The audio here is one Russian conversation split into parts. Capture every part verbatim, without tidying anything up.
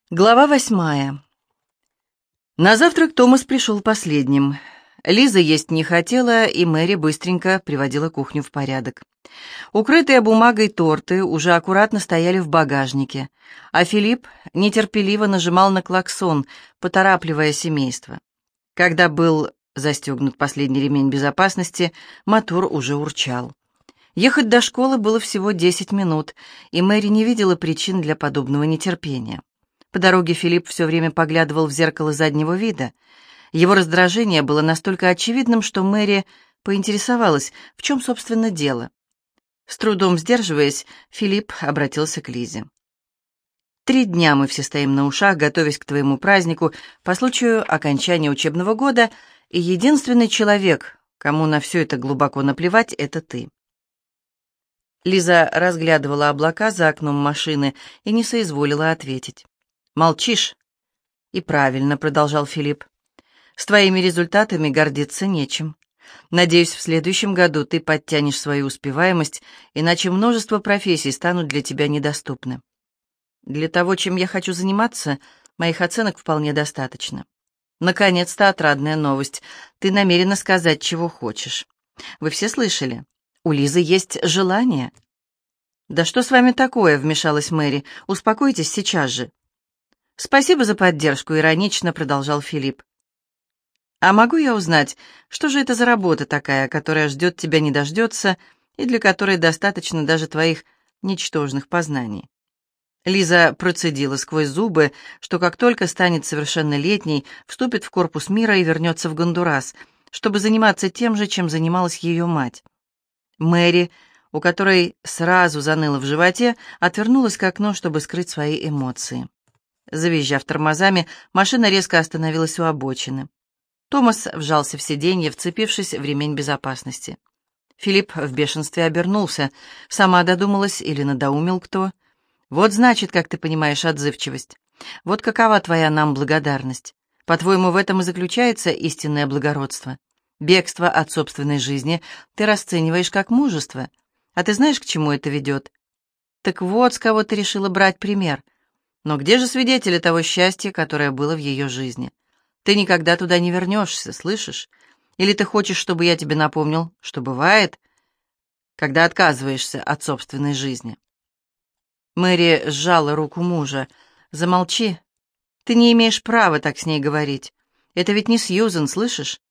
Глава восьмая. На завтрак Томас пришел последним. Лиза есть не хотела, и Мэри быстренько приводила кухню в порядок. Укрытые бумагой торты уже аккуратно стояли в багажнике, а Филипп нетерпеливо нажимал на клаксон, поторапливая семейство. Когда был застегнут последний ремень безопасности, мотор уже урчал. Ехать до школы было всего десять минут, и Мэри не видела причин для подобного нетерпения. По дороге Филипп все время поглядывал в зеркало заднего вида. Его раздражение было настолько очевидным, что Мэри поинтересовалась, в чем, собственно, дело. С трудом сдерживаясь, Филипп обратился к Лизе. «Три дня мы все стоим на ушах, готовясь к твоему празднику по случаю окончания учебного года, и единственный человек, кому на все это глубоко наплевать, это ты». Лиза разглядывала облака за окном машины и не соизволила ответить. «Молчишь?» «И правильно», — продолжал Филипп. «С твоими результатами гордиться нечем. Надеюсь, в следующем году ты подтянешь свою успеваемость, иначе множество профессий станут для тебя недоступны. Для того, чем я хочу заниматься, моих оценок вполне достаточно. Наконец-то отрадная новость. Ты намерена сказать, чего хочешь. Вы все слышали? У Лизы есть желание». «Да что с вами такое?» — вмешалась Мэри. «Успокойтесь сейчас же». «Спасибо за поддержку», — иронично продолжал Филипп. «А могу я узнать, что же это за работа такая, которая ждет тебя не дождется и для которой достаточно даже твоих ничтожных познаний?» Лиза процедила сквозь зубы, что как только станет совершеннолетней, вступит в корпус мира и вернется в Гондурас, чтобы заниматься тем же, чем занималась ее мать. Мэри, у которой сразу заныло в животе, отвернулась к окну, чтобы скрыть свои эмоции. Завизжав тормозами, машина резко остановилась у обочины. Томас вжался в сиденье, вцепившись в ремень безопасности. Филипп в бешенстве обернулся. Сама додумалась или надоумил кто? «Вот значит, как ты понимаешь отзывчивость. Вот какова твоя нам благодарность. По-твоему, в этом и заключается истинное благородство? Бегство от собственной жизни ты расцениваешь как мужество. А ты знаешь, к чему это ведет? Так вот, с кого ты решила брать пример. Но где же свидетели того счастья, которое было в ее жизни? Ты никогда туда не вернешься, слышишь? Или ты хочешь, чтобы я тебе напомнил, что бывает, когда отказываешься от собственной жизни?» Мэри сжала руку мужа. «Замолчи. Ты не имеешь права так с ней говорить. Это ведь не Сьюзен, слышишь?»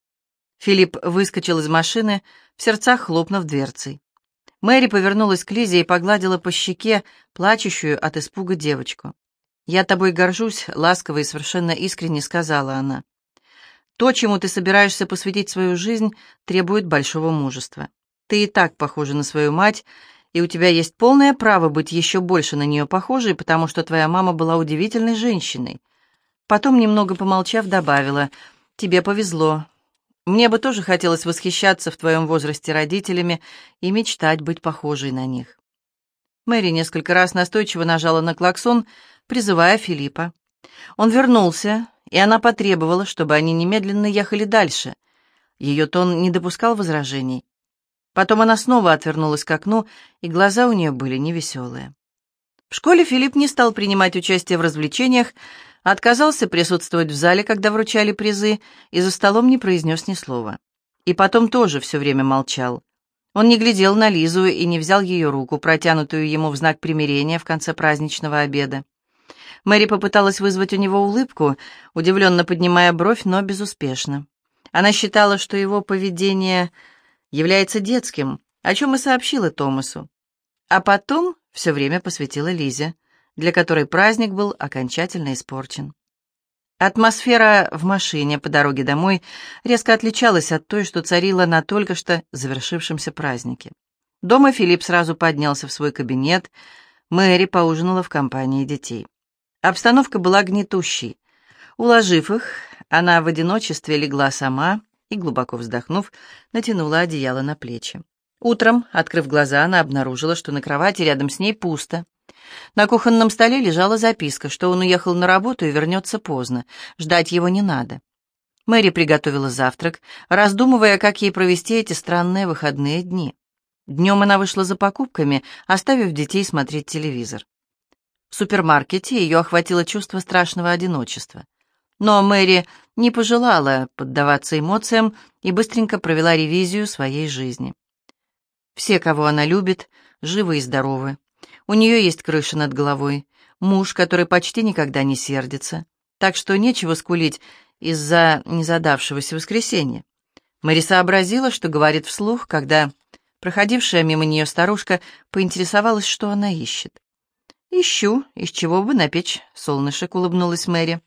Филипп выскочил из машины, в сердцах хлопнув дверцей. Мэри повернулась к Лизе и погладила по щеке плачущую от испуга девочку. «Я тобой горжусь», — ласково и совершенно искренне сказала она. «То, чему ты собираешься посвятить свою жизнь, требует большого мужества. Ты и так похожа на свою мать, и у тебя есть полное право быть еще больше на нее похожей, потому что твоя мама была удивительной женщиной». Потом, немного помолчав, добавила: «Тебе повезло. Мне бы тоже хотелось восхищаться в твоем возрасте родителями и мечтать быть похожей на них». Мэри несколько раз настойчиво нажала на клаксон, призывая Филиппа. Он вернулся, и она потребовала, чтобы они немедленно ехали дальше. Ее тон не допускал возражений. Потом она снова отвернулась к окну, и глаза у нее были невеселые. В школе Филипп не стал принимать участие в развлечениях, отказался присутствовать в зале, когда вручали призы, и за столом не произнес ни слова. И потом тоже все время молчал. Он не глядел на Лизу и не взял ее руку, протянутую ему в знак примирения в конце праздничного обеда. Мэри попыталась вызвать у него улыбку, удивленно поднимая бровь, но безуспешно. Она считала, что его поведение является детским, о чем и сообщила Томасу. А потом все время посвятила Лизе, для которой праздник был окончательно испорчен. Атмосфера в машине по дороге домой резко отличалась от той, что царила на только что завершившемся празднике. Дома Филипп сразу поднялся в свой кабинет, Мэри поужинала в компании детей. Обстановка была гнетущей. Уложив их, она в одиночестве легла сама и, глубоко вздохнув, натянула одеяло на плечи. Утром, открыв глаза, она обнаружила, что на кровати рядом с ней пусто. На кухонном столе лежала записка, что он уехал на работу и вернется поздно. Ждать его не надо. Мэри приготовила завтрак, раздумывая, как ей провести эти странные выходные дни. Днем она вышла за покупками, оставив детей смотреть телевизор. В супермаркете ее охватило чувство страшного одиночества. Но Мэри не пожелала поддаваться эмоциям и быстренько провела ревизию своей жизни. Все, кого она любит, живы и здоровы. У нее есть крыша над головой, муж, который почти никогда не сердится, так что нечего скулить из-за незадавшегося воскресенья. Мэри сообразила, что говорит вслух, когда проходившая мимо нее старушка поинтересовалась, что она ищет. «Ищу, из чего бы напечь солнышек», — улыбнулась Мэри.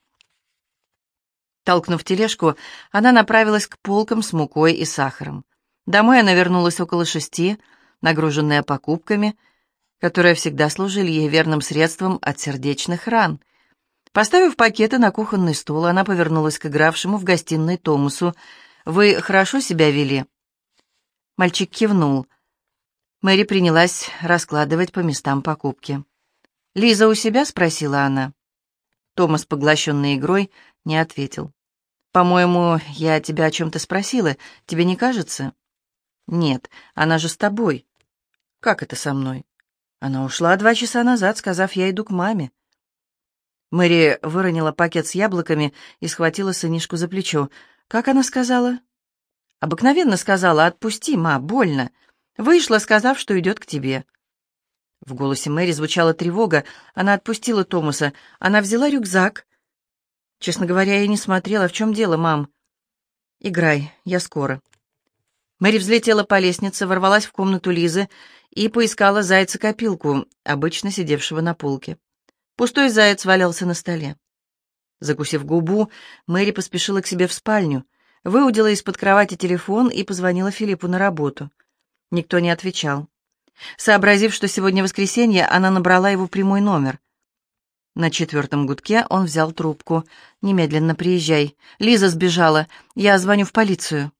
Толкнув тележку, она направилась к полкам с мукой и сахаром. Домой она вернулась около шести, нагруженная покупками, которые всегда служили ей верным средством от сердечных ран. Поставив пакеты на кухонный стол, она повернулась к игравшему в гостиной Томасу. «Вы хорошо себя вели?» Мальчик кивнул. Мэри принялась раскладывать по местам покупки. «Лиза у себя?» — спросила она. Томас, поглощенный игрой, не ответил. «По-моему, я тебя о чем-то спросила. Тебе не кажется?» «Нет, она же с тобой». «Как это со мной?» «Она ушла два часа назад, сказав, я иду к маме». Мэри выронила пакет с яблоками и схватила сынишку за плечо. «Как она сказала?» «Обыкновенно сказала, отпусти, ма, больно. Вышла, сказав, что идет к тебе». В голосе Мэри звучала тревога. Она отпустила Томаса. Она взяла рюкзак. «Честно говоря, я не смотрела. В чем дело, мам?» «Играй, я скоро». Мэри взлетела по лестнице, ворвалась в комнату Лизы и поискала зайца-копилку, обычно сидевшего на полке. Пустой заяц валялся на столе. Закусив губу, Мэри поспешила к себе в спальню, выудила из-под кровати телефон и позвонила Филиппу на работу. Никто не отвечал. Сообразив, что сегодня воскресенье, она набрала его прямой номер. На четвертом гудке он взял трубку. «Немедленно приезжай. Лиза сбежала. Я звоню в полицию».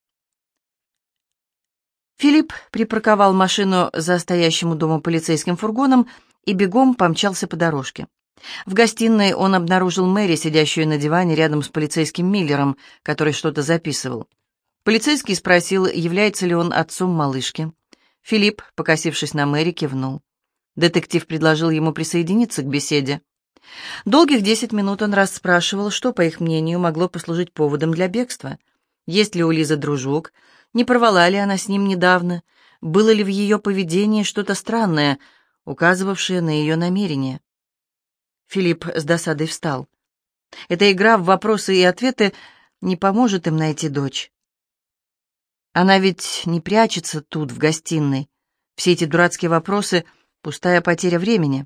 Филипп припарковал машину за стоящим у дома полицейским фургоном и бегом помчался по дорожке. В гостиной он обнаружил Мэри, сидящую на диване рядом с полицейским Миллером, который что-то записывал. Полицейский спросил, является ли он отцом малышки. Филипп, покосившись на Мэри, кивнул. Детектив предложил ему присоединиться к беседе. Долгих десять минут он расспрашивал, что, по их мнению, могло послужить поводом для бегства. Есть ли у Лизы дружок, не порвала ли она с ним недавно, было ли в ее поведении что-то странное, указывавшее на ее намерение. Филипп с досадой встал. Эта игра в вопросы и ответы не поможет им найти дочь. Она ведь не прячется тут, в гостиной. Все эти дурацкие вопросы — пустая потеря времени.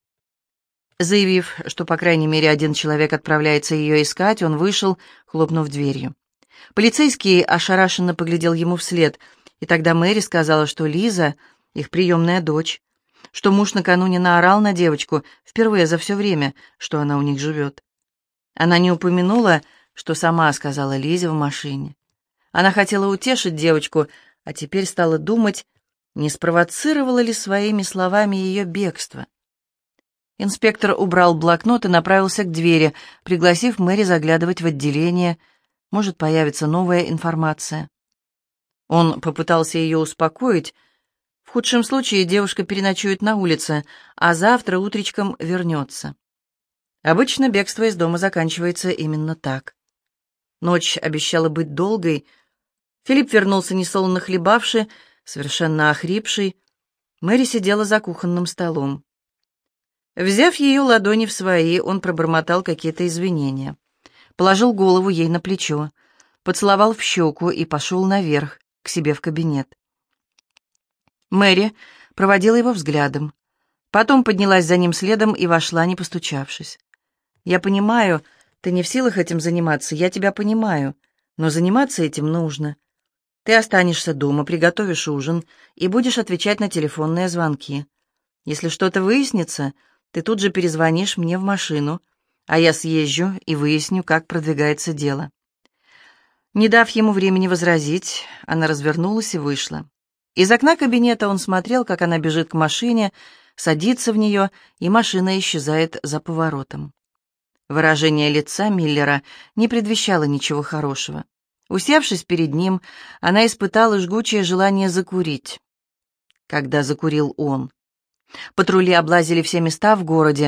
Заявив, что, по крайней мере, один человек отправляется ее искать, он вышел, хлопнув дверью. Полицейский ошарашенно поглядел ему вслед, и тогда Мэри сказала, что Лиза — их приемная дочь, что муж накануне наорал на девочку впервые за все время, что она у них живет. Она не упомянула, что сама сказала Лизе в машине. Она хотела утешить девочку, а теперь стала думать, не спровоцировало ли своими словами ее бегство. Инспектор убрал блокнот и направился к двери, пригласив Мэри заглядывать в отделение. Может, появится новая информация. Он попытался ее успокоить. В худшем случае девушка переночует на улице, а завтра утречком вернется. Обычно бегство из дома заканчивается именно так. Ночь обещала быть долгой. Филипп вернулся несолоно хлебавший, совершенно охрипший. Мэри сидела за кухонным столом. Взяв ее ладони в свои, он пробормотал какие-то извинения. Положил голову ей на плечо, поцеловал в щеку и пошел наверх, к себе в кабинет. Мэри проводила его взглядом. Потом поднялась за ним следом и вошла, не постучавшись. «Я понимаю, ты не в силах этим заниматься, я тебя понимаю, но заниматься этим нужно. Ты останешься дома, приготовишь ужин и будешь отвечать на телефонные звонки. Если что-то выяснится, ты тут же перезвонишь мне в машину, а я съезжу и выясню, как продвигается дело». Не дав ему времени возразить, она развернулась и вышла. Из окна кабинета он смотрел, как она бежит к машине, садится в нее, и машина исчезает за поворотом. Выражение лица Миллера не предвещало ничего хорошего. Усевшись перед ним, она испытала жгучее желание закурить. Когда закурил он. Патрули облазили все места в городе,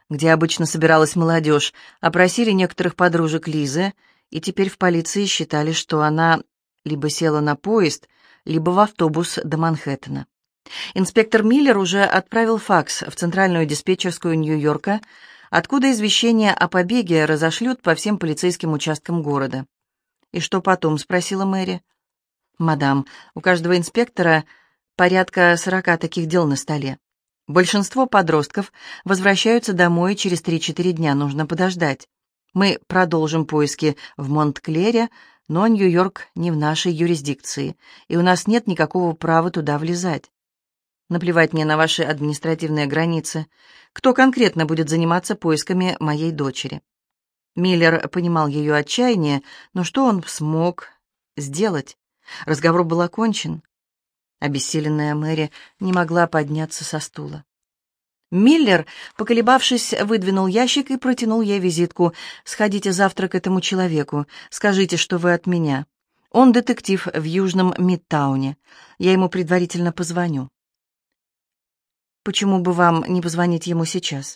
где обычно собиралась молодежь, опросили некоторых подружек Лизы, и теперь в полиции считали, что она либо села на поезд, либо в автобус до Манхэттена. Инспектор Миллер уже отправил факс в центральную диспетчерскую Нью-Йорка, откуда извещение о побеге разошлют по всем полицейским участкам города. «И что потом?» — спросила Мэри. «Мадам, у каждого инспектора порядка сорока таких дел на столе. Большинство подростков возвращаются домой через три-четыре дня, нужно подождать. Мы продолжим поиски в Монтклере, но Нью-Йорк не в нашей юрисдикции, и у нас нет никакого права туда влезать. Наплевать мне на ваши административные границы. Кто конкретно будет заниматься поисками моей дочери?» Миллер понимал ее отчаяние, но что он смог сделать? Разговор был окончен. Обессиленная Мэри не могла подняться со стула. Миллер, поколебавшись, выдвинул ящик и протянул ей визитку. «Сходите завтра к этому человеку. Скажите, что вы от меня. Он детектив в Южном Мидтауне. Я ему предварительно позвоню». «Почему бы вам не позвонить ему сейчас?»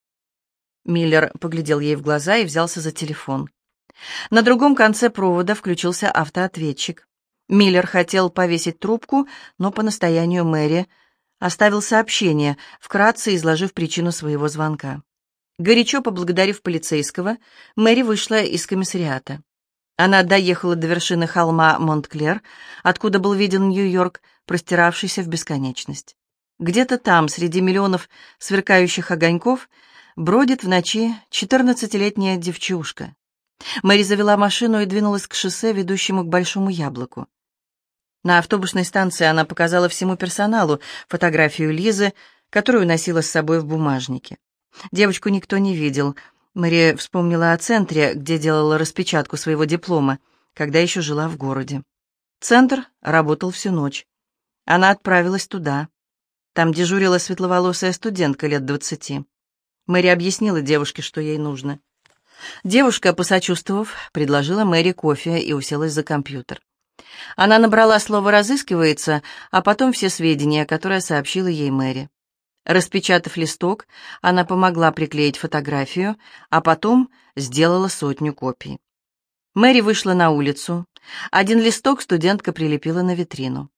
Миллер поглядел ей в глаза и взялся за телефон. На другом конце провода включился автоответчик. Миллер хотел повесить трубку, но по настоянию Мэри оставил сообщение, вкратце изложив причину своего звонка. Горячо поблагодарив полицейского, Мэри вышла из комиссариата. Она доехала до вершины холма Монтклер, откуда был виден Нью-Йорк, простиравшийся в бесконечность. Где-то там, среди миллионов сверкающих огоньков, бродит в ночи четырнадцатилетняя девчушка. Мэри завела машину и двинулась к шоссе, ведущему к Большому Яблоку. На автобусной станции она показала всему персоналу фотографию Лизы, которую носила с собой в бумажнике. Девочку никто не видел. Мэри вспомнила о центре, где делала распечатку своего диплома, когда еще жила в городе. Центр работал всю ночь. Она отправилась туда. Там дежурила светловолосая студентка лет двадцати. Мэри объяснила девушке, что ей нужно. Девушка, посочувствовав, предложила Мэри кофе и уселась за компьютер. Она набрала слово «разыскивается», а потом все сведения, которые сообщила ей Мэри. Распечатав листок, она помогла приклеить фотографию, а потом сделала сотню копий. Мэри вышла на улицу. Один листок студентка прилепила на витрину.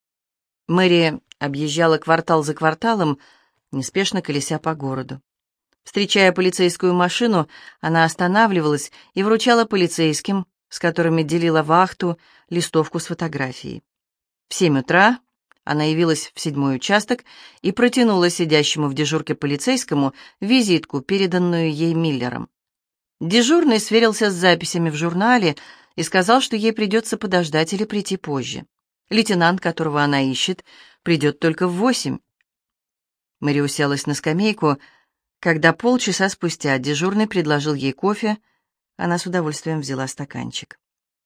Мэри объезжала квартал за кварталом, неспешно колеся по городу. Встречая полицейскую машину, она останавливалась и вручала полицейским, с которыми делила вахту, листовку с фотографией. В семь утра она явилась в седьмой участок и протянула сидящему в дежурке полицейскому визитку, переданную ей Миллером. Дежурный сверился с записями в журнале и сказал, что ей придется подождать или прийти позже. Лейтенант, которого она ищет, придет только в восемь. Мэри уселась на скамейку. Когда полчаса спустя дежурный предложил ей кофе, она с удовольствием взяла стаканчик.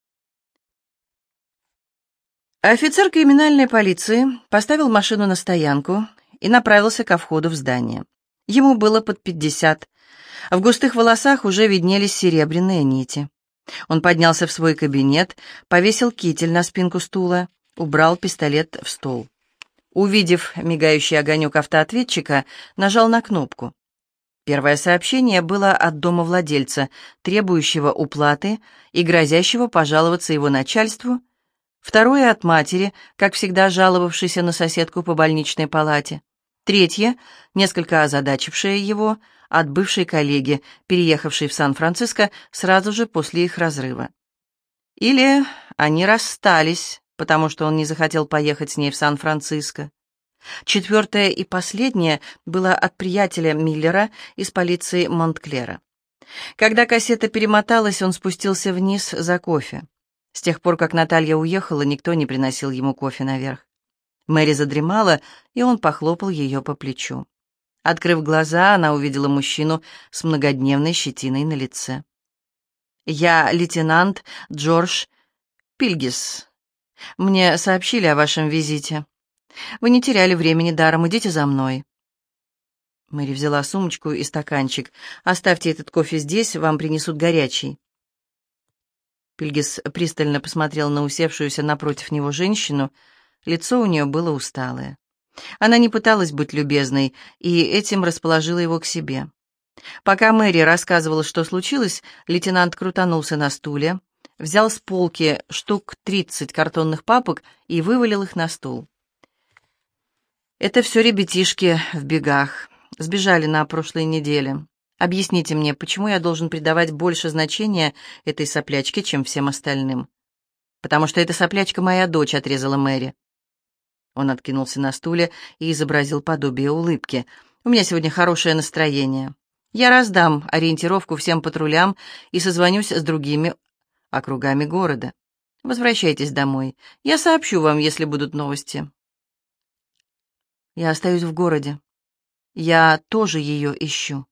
Офицер криминальной полиции поставил машину на стоянку и направился ко входу в здание. Ему было под пятьдесят. В густых волосах уже виднелись серебряные нити. Он поднялся в свой кабинет, повесил китель на спинку стула, убрал пистолет в стол. Увидев мигающий огонек автоответчика, нажал на кнопку. Первое сообщение было от домовладельца, требующего уплаты и грозящего пожаловаться его начальству. Второе от матери, как всегда жаловавшейся на соседку по больничной палате. Третье, несколько озадачившее его, от бывшей коллеги, переехавшей в Сан-Франциско сразу же после их разрыва. Или они расстались, потому что он не захотел поехать с ней в Сан-Франциско. Четвертое и последнее было от приятеля Миллера из полиции Монтклера. Когда кассета перемоталась, он спустился вниз за кофе. С тех пор, как Наталья уехала, никто не приносил ему кофе наверх. Мэри задремала, и он похлопал ее по плечу. Открыв глаза, она увидела мужчину с многодневной щетиной на лице. «Я лейтенант Джордж Пильгис. Мне сообщили о вашем визите. Вы не теряли времени даром, идите за мной». Мэри взяла сумочку и стаканчик. «Оставьте этот кофе здесь, вам принесут горячий». Пильгис пристально посмотрел на усевшуюся напротив него женщину. Лицо у нее было усталое. Она не пыталась быть любезной, и этим расположила его к себе. Пока Мэри рассказывала, что случилось, лейтенант крутанулся на стуле, взял с полки штук тридцать картонных папок и вывалил их на стол. «Это все ребятишки в бегах. Сбежали на прошлой неделе. Объясните мне, почему я должен придавать больше значения этой соплячке, чем всем остальным?» «Потому что эта соплячка моя дочь», — отрезала Мэри. Он откинулся на стуле и изобразил подобие улыбки. «У меня сегодня хорошее настроение. Я раздам ориентировку всем патрулям и созвонюсь с другими округами города. Возвращайтесь домой. Я сообщу вам, если будут новости». «Я остаюсь в городе. Я тоже ее ищу».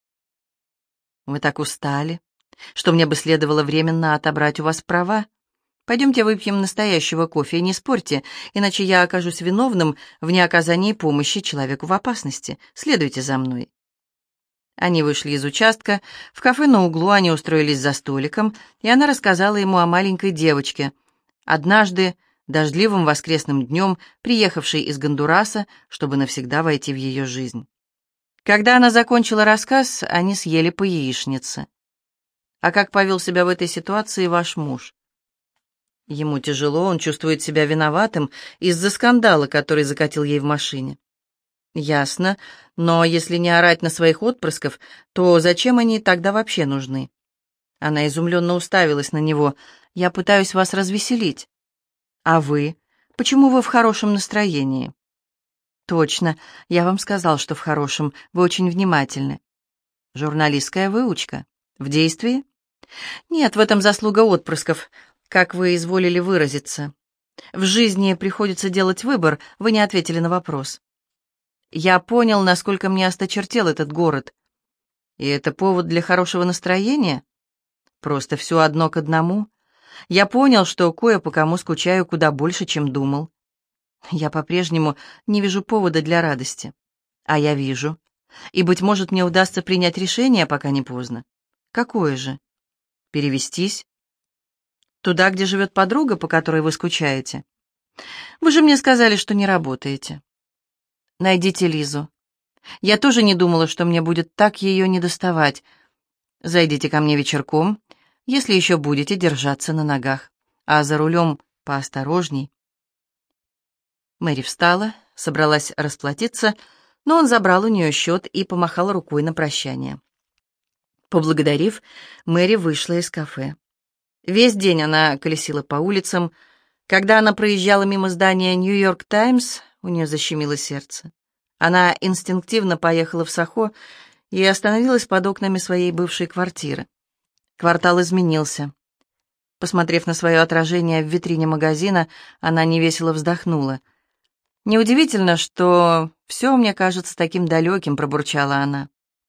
«Вы так устали, что мне бы следовало временно отобрать у вас права. Пойдемте выпьем настоящего кофе и не спорьте, иначе я окажусь виновным в неоказании помощи человеку в опасности. Следуйте за мной». Они вышли из участка, в кафе на углу они устроились за столиком, и она рассказала ему о маленькой девочке, однажды, дождливым воскресным днем, приехавшей из Гондураса, чтобы навсегда войти в ее жизнь. Когда она закончила рассказ, они съели по яичнице. «А как повел себя в этой ситуации ваш муж?» «Ему тяжело, он чувствует себя виноватым из-за скандала, который закатил ей в машине». «Ясно, но если не орать на своих отпрысков, то зачем они тогда вообще нужны?» Она изумленно уставилась на него. «Я пытаюсь вас развеселить». «А вы? Почему вы в хорошем настроении?» «Точно, я вам сказал, что в хорошем, вы очень внимательны». «Журналистская выучка. В действии?» «Нет, в этом заслуга отпрысков, как вы изволили выразиться. В жизни приходится делать выбор, вы не ответили на вопрос». «Я понял, насколько мне осточертел этот город. И это повод для хорошего настроения? Просто все одно к одному. Я понял, что кое по кому скучаю куда больше, чем думал. Я по-прежнему не вижу повода для радости. А я вижу. И, быть может, мне удастся принять решение, пока не поздно. Какое же? Перевестись? Туда, где живет подруга, по которой вы скучаете? Вы же мне сказали, что не работаете. Найдите Лизу. Я тоже не думала, что мне будет так ее недоставать. Зайдите ко мне вечерком, если еще будете держаться на ногах. А за рулем поосторожней». Мэри встала, собралась расплатиться, но он забрал у нее счет и помахал рукой на прощание. Поблагодарив, Мэри вышла из кафе. Весь день она колесила по улицам. Когда она проезжала мимо здания «Нью-Йорк Таймс», у нее защемило сердце. Она инстинктивно поехала в Сохо и остановилась под окнами своей бывшей квартиры. Квартал изменился. Посмотрев на свое отражение в витрине магазина, она невесело вздохнула. «Неудивительно, что все мне кажется таким далеким», — пробурчала она.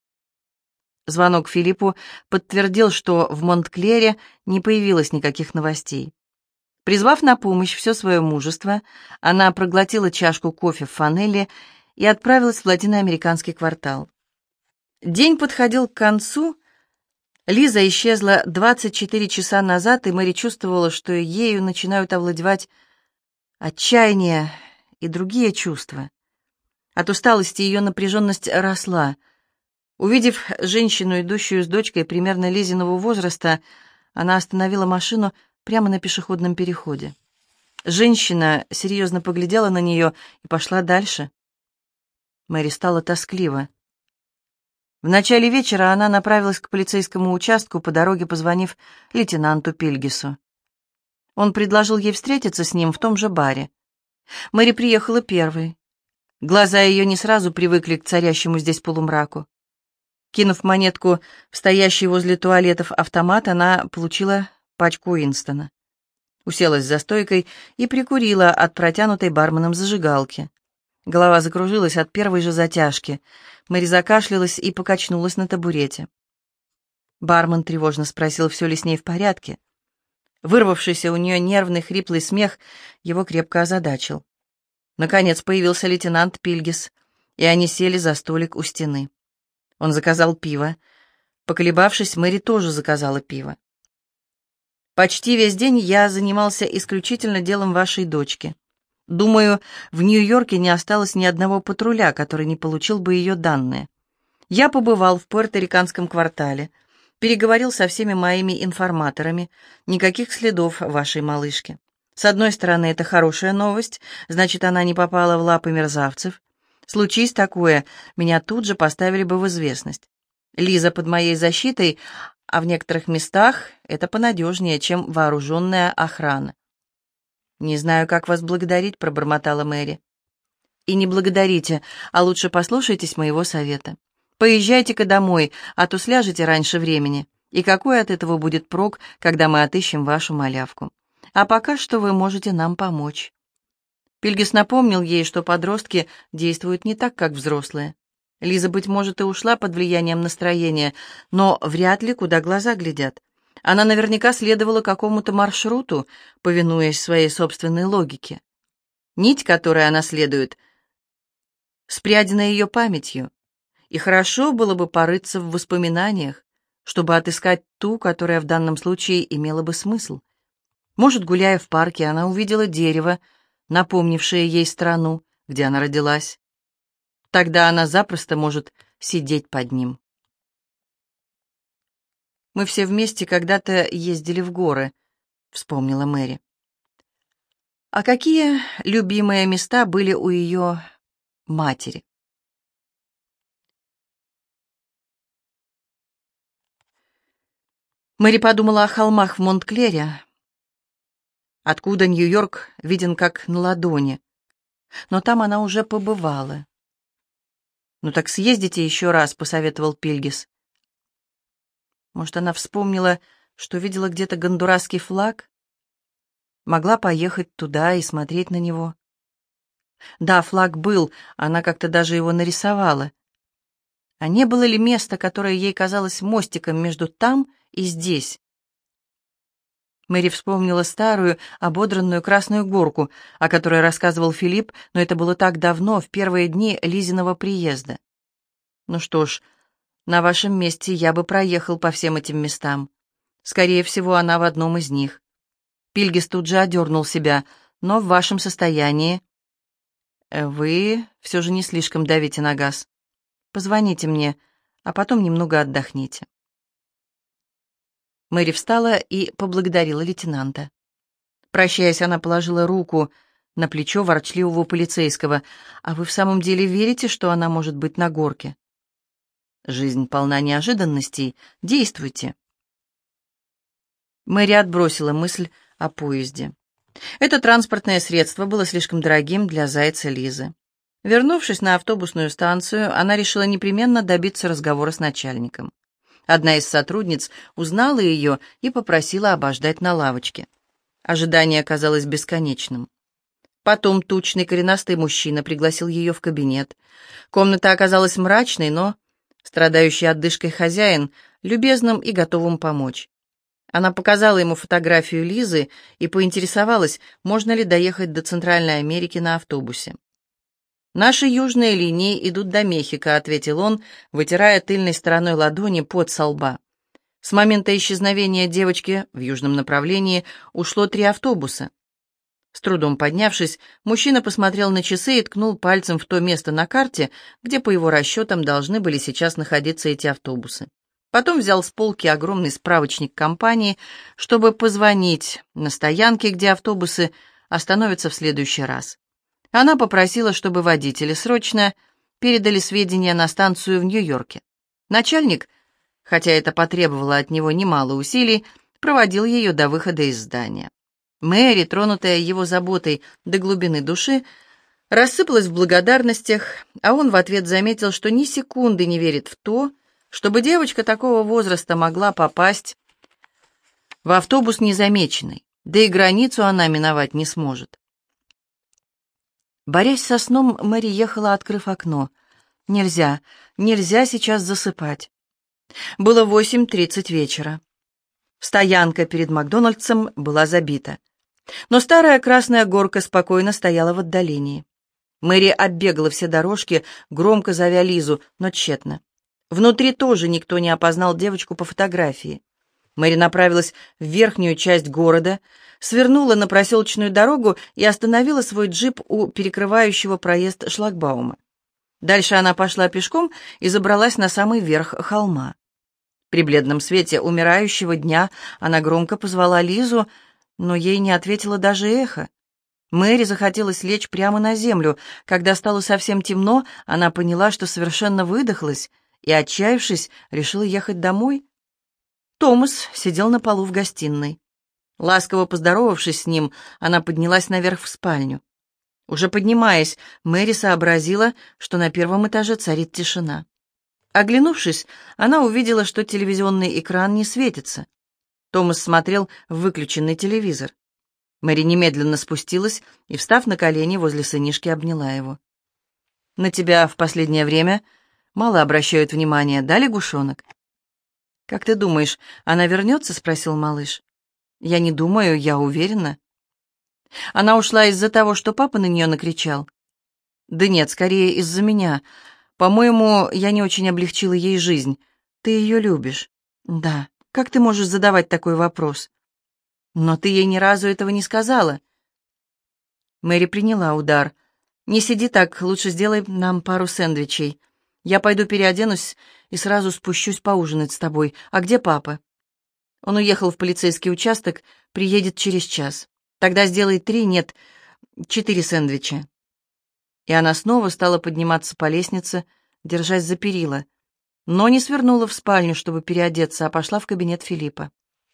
Звонок Филиппу подтвердил, что в Монтклере не появилось никаких новостей. Призвав на помощь все свое мужество, она проглотила чашку кофе в фанеле и отправилась в латиноамериканский квартал. День подходил к концу. Лиза исчезла двадцать четыре часа назад, и Мэри чувствовала, что ею начинают овладевать отчаяние и другие чувства. От усталости ее напряженность росла. Увидев женщину, идущую с дочкой примерно Лизиного возраста, она остановила машину прямо на пешеходном переходе. Женщина серьезно поглядела на нее и пошла дальше. Мэри стала тоскливо. В начале вечера она направилась к полицейскому участку, по дороге позвонив лейтенанту Пильгису. Он предложил ей встретиться с ним в том же баре. Мэри приехала первой. Глаза ее не сразу привыкли к царящему здесь полумраку. Кинув монетку в стоящий возле туалетов автомат, она получила пачку Уинстона. Уселась за стойкой и прикурила от протянутой барменом зажигалки. Голова закружилась от первой же затяжки. Мэри закашлялась и покачнулась на табурете. Бармен тревожно спросил, все ли с ней в порядке. Вырвавшийся у нее нервный хриплый смех его крепко озадачил. Наконец появился лейтенант Пильгис, и они сели за столик у стены. Он заказал пиво. Поколебавшись, Мэри тоже заказала пиво. «Почти весь день я занимался исключительно делом вашей дочки. Думаю, в Нью-Йорке не осталось ни одного патруля, который не получил бы ее данные. Я побывал в пуэрториканском квартале, переговорил со всеми моими информаторами, никаких следов вашей малышки. С одной стороны, это хорошая новость, значит, она не попала в лапы мерзавцев. Случись такое, меня тут же поставили бы в известность. Лиза под моей защитой, а в некоторых местах это понадежнее, чем вооруженная охрана. «Не знаю, как вас благодарить», — пробормотала Мэри. «И не благодарите, а лучше послушайтесь моего совета. Поезжайте-ка домой, а то сляжете раньше времени. И какой от этого будет прок, когда мы отыщем вашу малявку? А пока что вы можете нам помочь». Пильгис напомнил ей, что подростки действуют не так, как взрослые. Лиза, быть может, и ушла под влиянием настроения, но вряд ли куда глаза глядят. Она наверняка следовала какому-то маршруту, повинуясь своей собственной логике. Нить, которой она следует, спрядена ее памятью, и хорошо было бы порыться в воспоминаниях, чтобы отыскать ту, которая в данном случае имела бы смысл. Может, гуляя в парке, она увидела дерево, напомнившее ей страну, где она родилась. Тогда она запросто может сидеть под ним. «Мы все вместе когда-то ездили в горы», — вспомнила Мэри. А какие любимые места были у ее матери? Мэри подумала о холмах в Монтклере, откуда Нью-Йорк виден как на ладони, но там она уже побывала. «Ну так съездите еще раз», — посоветовал Пильгис. Может, она вспомнила, что видела где-то гондурасский флаг? Могла поехать туда и смотреть на него. Да, флаг был, она как-то даже его нарисовала. А не было ли места, которое ей казалось мостиком между там и здесь? Мэри вспомнила старую, ободранную красную горку, о которой рассказывал Филипп, но это было так давно, в первые дни Лизиного приезда. Ну что ж, на вашем месте я бы проехал по всем этим местам. Скорее всего, она в одном из них. Пильгис тут же одернул себя, но в вашем состоянии вы все же не слишком давите на газ. Позвоните мне, а потом немного отдохните. Мэри встала и поблагодарила лейтенанта. Прощаясь, она положила руку на плечо ворчливого полицейского. «А вы в самом деле верите, что она может быть на горке?» «Жизнь полна неожиданностей. Действуйте». Мэри отбросила мысль о поезде. Это транспортное средство было слишком дорогим для зайца Лизы. Вернувшись на автобусную станцию, она решила непременно добиться разговора с начальником. Одна из сотрудниц узнала ее и попросила обождать на лавочке. Ожидание казалось бесконечным. Потом тучный коренастый мужчина пригласил ее в кабинет. Комната оказалась мрачной, но страдающий отдышкой хозяин, любезным и готовым помочь. Она показала ему фотографию Лизы и поинтересовалась, можно ли доехать до Центральной Америки на автобусе. «Наши южные линии идут до Мехико», — ответил он, вытирая тыльной стороной ладони пот со лба. С момента исчезновения девочки в южном направлении ушло три автобуса. С трудом поднявшись, мужчина посмотрел на часы и ткнул пальцем в то место на карте, где, по его расчетам, должны были сейчас находиться эти автобусы. Потом взял с полки огромный справочник компании, чтобы позвонить на стоянке, где автобусы остановятся в следующий раз. Она попросила, чтобы водители срочно передали сведения на станцию в Нью-Йорке. Начальник, хотя это потребовало от него немало усилий, проводил ее до выхода из здания. Мэри, тронутая его заботой до глубины души, рассыпалась в благодарностях, а он в ответ заметил, что ни секунды не верит в то, чтобы девочка такого возраста могла попасть в автобус незамеченной, да и границу она миновать не сможет. Борясь со сном, Мэри ехала, открыв окно. Нельзя, нельзя сейчас засыпать. Было восемь тридцать вечера. Стоянка перед Макдональдсом была забита. Но старая красная горка спокойно стояла в отдалении. Мэри оббегала все дорожки, громко зовя Лизу, но тщетно. Внутри тоже никто не опознал девочку по фотографии. Мэри направилась в верхнюю часть города, свернула на проселочную дорогу и остановила свой джип у перекрывающего проезд шлагбаума. Дальше она пошла пешком и забралась на самый верх холма. При бледном свете умирающего дня она громко позвала Лизу, но ей не ответило даже эхо. Мэри захотелось лечь прямо на землю. Когда стало совсем темно, она поняла, что совершенно выдохлась, и, отчаявшись, решила ехать домой. Томас сидел на полу в гостиной. Ласково поздоровавшись с ним, она поднялась наверх в спальню. Уже поднимаясь, Мэри сообразила, что на первом этаже царит тишина. Оглянувшись, она увидела, что телевизионный экран не светится. Томас смотрел в выключенный телевизор. Мэри немедленно спустилась и, встав на колени, возле сынишки обняла его. «На тебя в последнее время мало обращают внимания, да, лягушонок?» «Как ты думаешь, она вернется?» — спросил малыш. «Я не думаю, я уверена». «Она ушла из-за того, что папа на нее накричал?» «Да нет, скорее из-за меня. По-моему, я не очень облегчила ей жизнь. Ты ее любишь?» «Да. Как ты можешь задавать такой вопрос?» «Но ты ей ни разу этого не сказала». Мэри приняла удар. «Не сиди так, лучше сделай нам пару сэндвичей. Я пойду переоденусь и сразу спущусь поужинать с тобой. А где папа?» «Он уехал в полицейский участок, приедет через час. Тогда сделай три, нет, четыре сэндвича». И она снова стала подниматься по лестнице, держась за перила, но не свернула в спальню, чтобы переодеться, а пошла в кабинет Филиппа.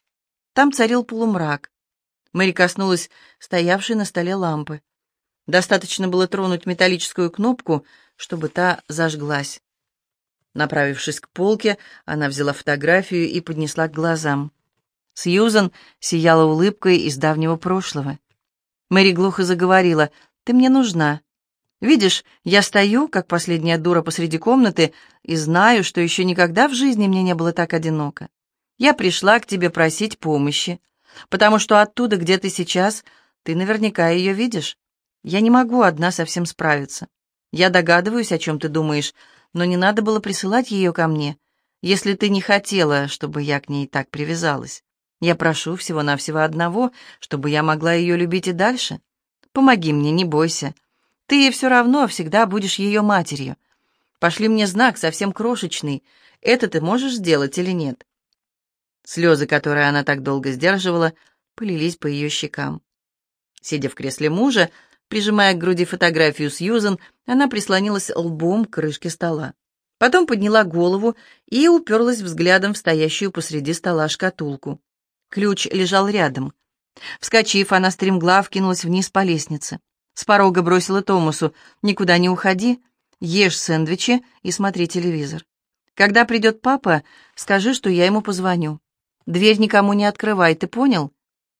Там царил полумрак. Мэри коснулась стоявшей на столе лампы. Достаточно было тронуть металлическую кнопку, чтобы та зажглась. Направившись к полке, она взяла фотографию и поднесла к глазам. Сьюзан сияла улыбкой из давнего прошлого. Мэри глухо заговорила: «Ты мне нужна. Видишь, я стою, как последняя дура посреди комнаты, и знаю, что еще никогда в жизни мне не было так одиноко. Я пришла к тебе просить помощи, потому что оттуда, где ты сейчас, ты наверняка ее видишь. Я не могу одна совсем справиться. Я догадываюсь, о чем ты думаешь, но не надо было присылать ее ко мне, если ты не хотела, чтобы я к ней так привязалась. Я прошу всего-навсего одного, чтобы я могла ее любить и дальше. Помоги мне, не бойся. Ты все равно всегда будешь ее матерью. Пошли мне знак, совсем крошечный. Это ты можешь сделать или нет?» Слезы, которые она так долго сдерживала, полились по ее щекам. Сидя в кресле мужа, прижимая к груди фотографию Сьюзан, она прислонилась лбом к крышке стола. Потом подняла голову и уперлась взглядом в стоящую посреди стола шкатулку. Ключ лежал рядом. Вскочив, она стремглав кинулась вниз по лестнице. С порога бросила Томасу: «Никуда не уходи, ешь сэндвичи и смотри телевизор. Когда придет папа, скажи, что я ему позвоню. Дверь никому не открывай, ты понял?»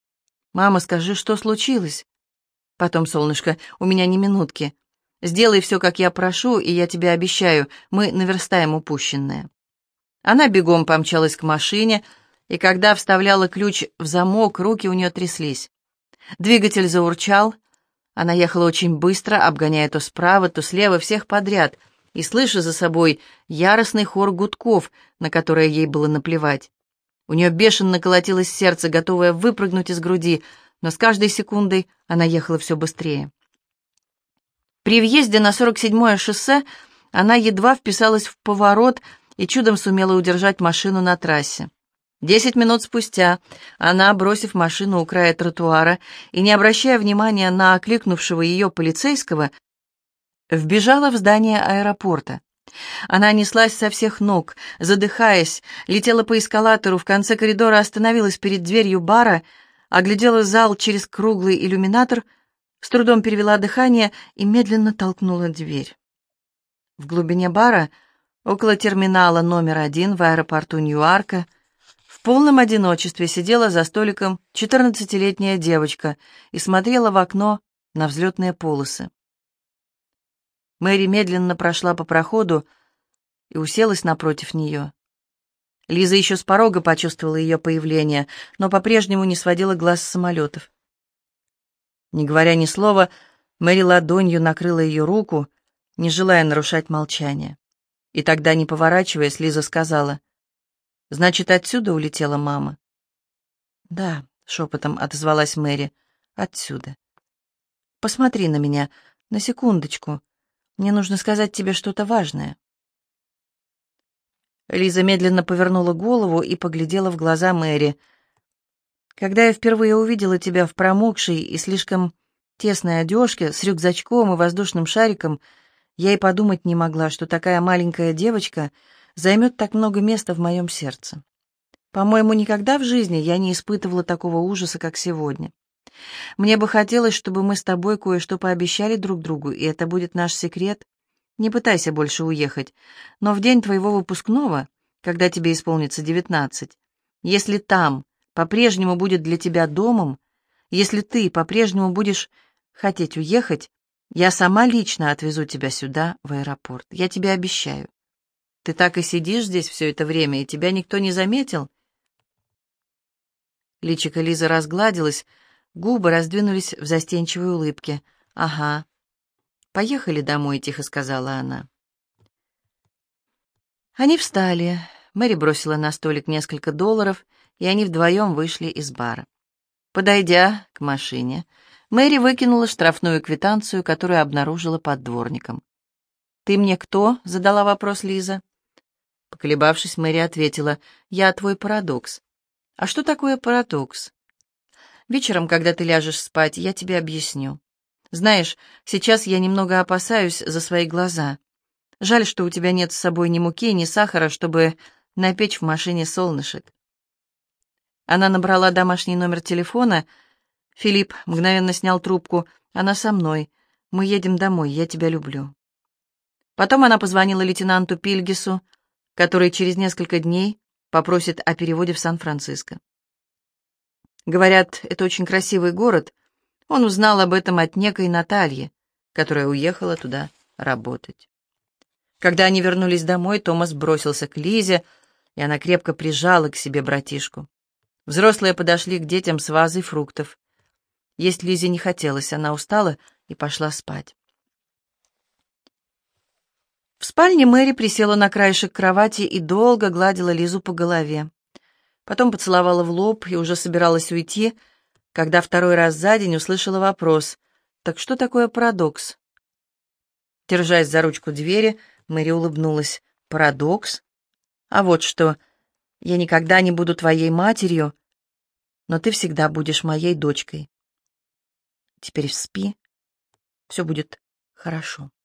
«Мама, скажи, что случилось?» «Потом, солнышко, у меня ни минутки. Сделай все, как я прошу, и я тебе обещаю, мы наверстаем упущенное». Она бегом помчалась к машине, и когда вставляла ключ в замок, руки у нее тряслись. Двигатель заурчал. Она ехала очень быстро, обгоняя то справа, то слева всех подряд, и слыша за собой яростный хор гудков, на которые ей было наплевать. У нее бешено колотилось сердце, готовое выпрыгнуть из груди, но с каждой секундой она ехала все быстрее. При въезде на сорок седьмое шоссе она едва вписалась в поворот и чудом сумела удержать машину на трассе. Десять минут спустя она, бросив машину у края тротуара и не обращая внимания на окликнувшего ее полицейского, вбежала в здание аэропорта. Она неслась со всех ног, задыхаясь, летела по эскалатору, в конце коридора остановилась перед дверью бара, оглядела зал через круглый иллюминатор, с трудом перевела дыхание и медленно толкнула дверь. В глубине бара, около терминала номер один в аэропорту Ньюарка, в полном одиночестве сидела за столиком четырнадцатилетняя девочка и смотрела в окно на взлетные полосы. Мэри медленно прошла по проходу и уселась напротив нее. Лиза еще с порога почувствовала ее появление, но по-прежнему не сводила глаз с самолетов. Не говоря ни слова, Мэри ладонью накрыла ее руку, не желая нарушать молчание. И тогда, не поворачиваясь, Лиза сказала: «Значит, отсюда улетела мама?» «Да», — шепотом отозвалась Мэри, — «отсюда». «Посмотри на меня, на секундочку. Мне нужно сказать тебе что-то важное». Лиза медленно повернула голову и поглядела в глаза Мэри. «Когда я впервые увидела тебя в промокшей и слишком тесной одежке, с рюкзачком и воздушным шариком, я и подумать не могла, что такая маленькая девочка займет так много места в моем сердце. По-моему, никогда в жизни я не испытывала такого ужаса, как сегодня. Мне бы хотелось, чтобы мы с тобой кое-что пообещали друг другу, и это будет наш секрет. Не пытайся больше уехать, но в день твоего выпускного, когда тебе исполнится девятнадцать, если там по-прежнему будет для тебя домом, если ты по-прежнему будешь хотеть уехать, я сама лично отвезу тебя сюда, в аэропорт. Я тебе обещаю. Ты так и сидишь здесь все это время, и тебя никто не заметил?» Личико Лизы разгладилось, губы раздвинулись в застенчивой улыбке. «Ага. Поехали домой», — тихо сказала она. Они встали. Мэри бросила на столик несколько долларов, и они вдвоем вышли из бара. Подойдя к машине, Мэри выкинула штрафную квитанцию, которую обнаружила под дворником. «Ты мне кто?» — задала вопрос Лиза. Поколебавшись, Мэри ответила: «Я твой парадокс». «А что такое парадокс?» «Вечером, когда ты ляжешь спать, я тебе объясню. Знаешь, сейчас я немного опасаюсь за свои глаза. Жаль, что у тебя нет с собой ни муки, ни сахара, чтобы напечь в машине солнышек». Она набрала домашний номер телефона. Филипп мгновенно снял трубку. «Она со мной. Мы едем домой. Я тебя люблю». Потом она позвонила лейтенанту Пильгису, который через несколько дней попросит о переводе в Сан-Франциско. Говорят, это очень красивый город. Он узнал об этом от некой Натальи, которая уехала туда работать. Когда они вернулись домой, Томас бросился к Лизе, и она крепко прижала к себе братишку. Взрослые подошли к детям с вазой фруктов. Есть Лизе не хотелось, она устала и пошла спать. В спальне Мэри присела на краешек кровати и долго гладила Лизу по голове. Потом поцеловала в лоб и уже собиралась уйти, когда второй раз за день услышала вопрос: «Так что такое парадокс?» Держась за ручку двери, Мэри улыбнулась. «Парадокс? А вот что. Я никогда не буду твоей матерью, но ты всегда будешь моей дочкой. Теперь спи, все будет хорошо».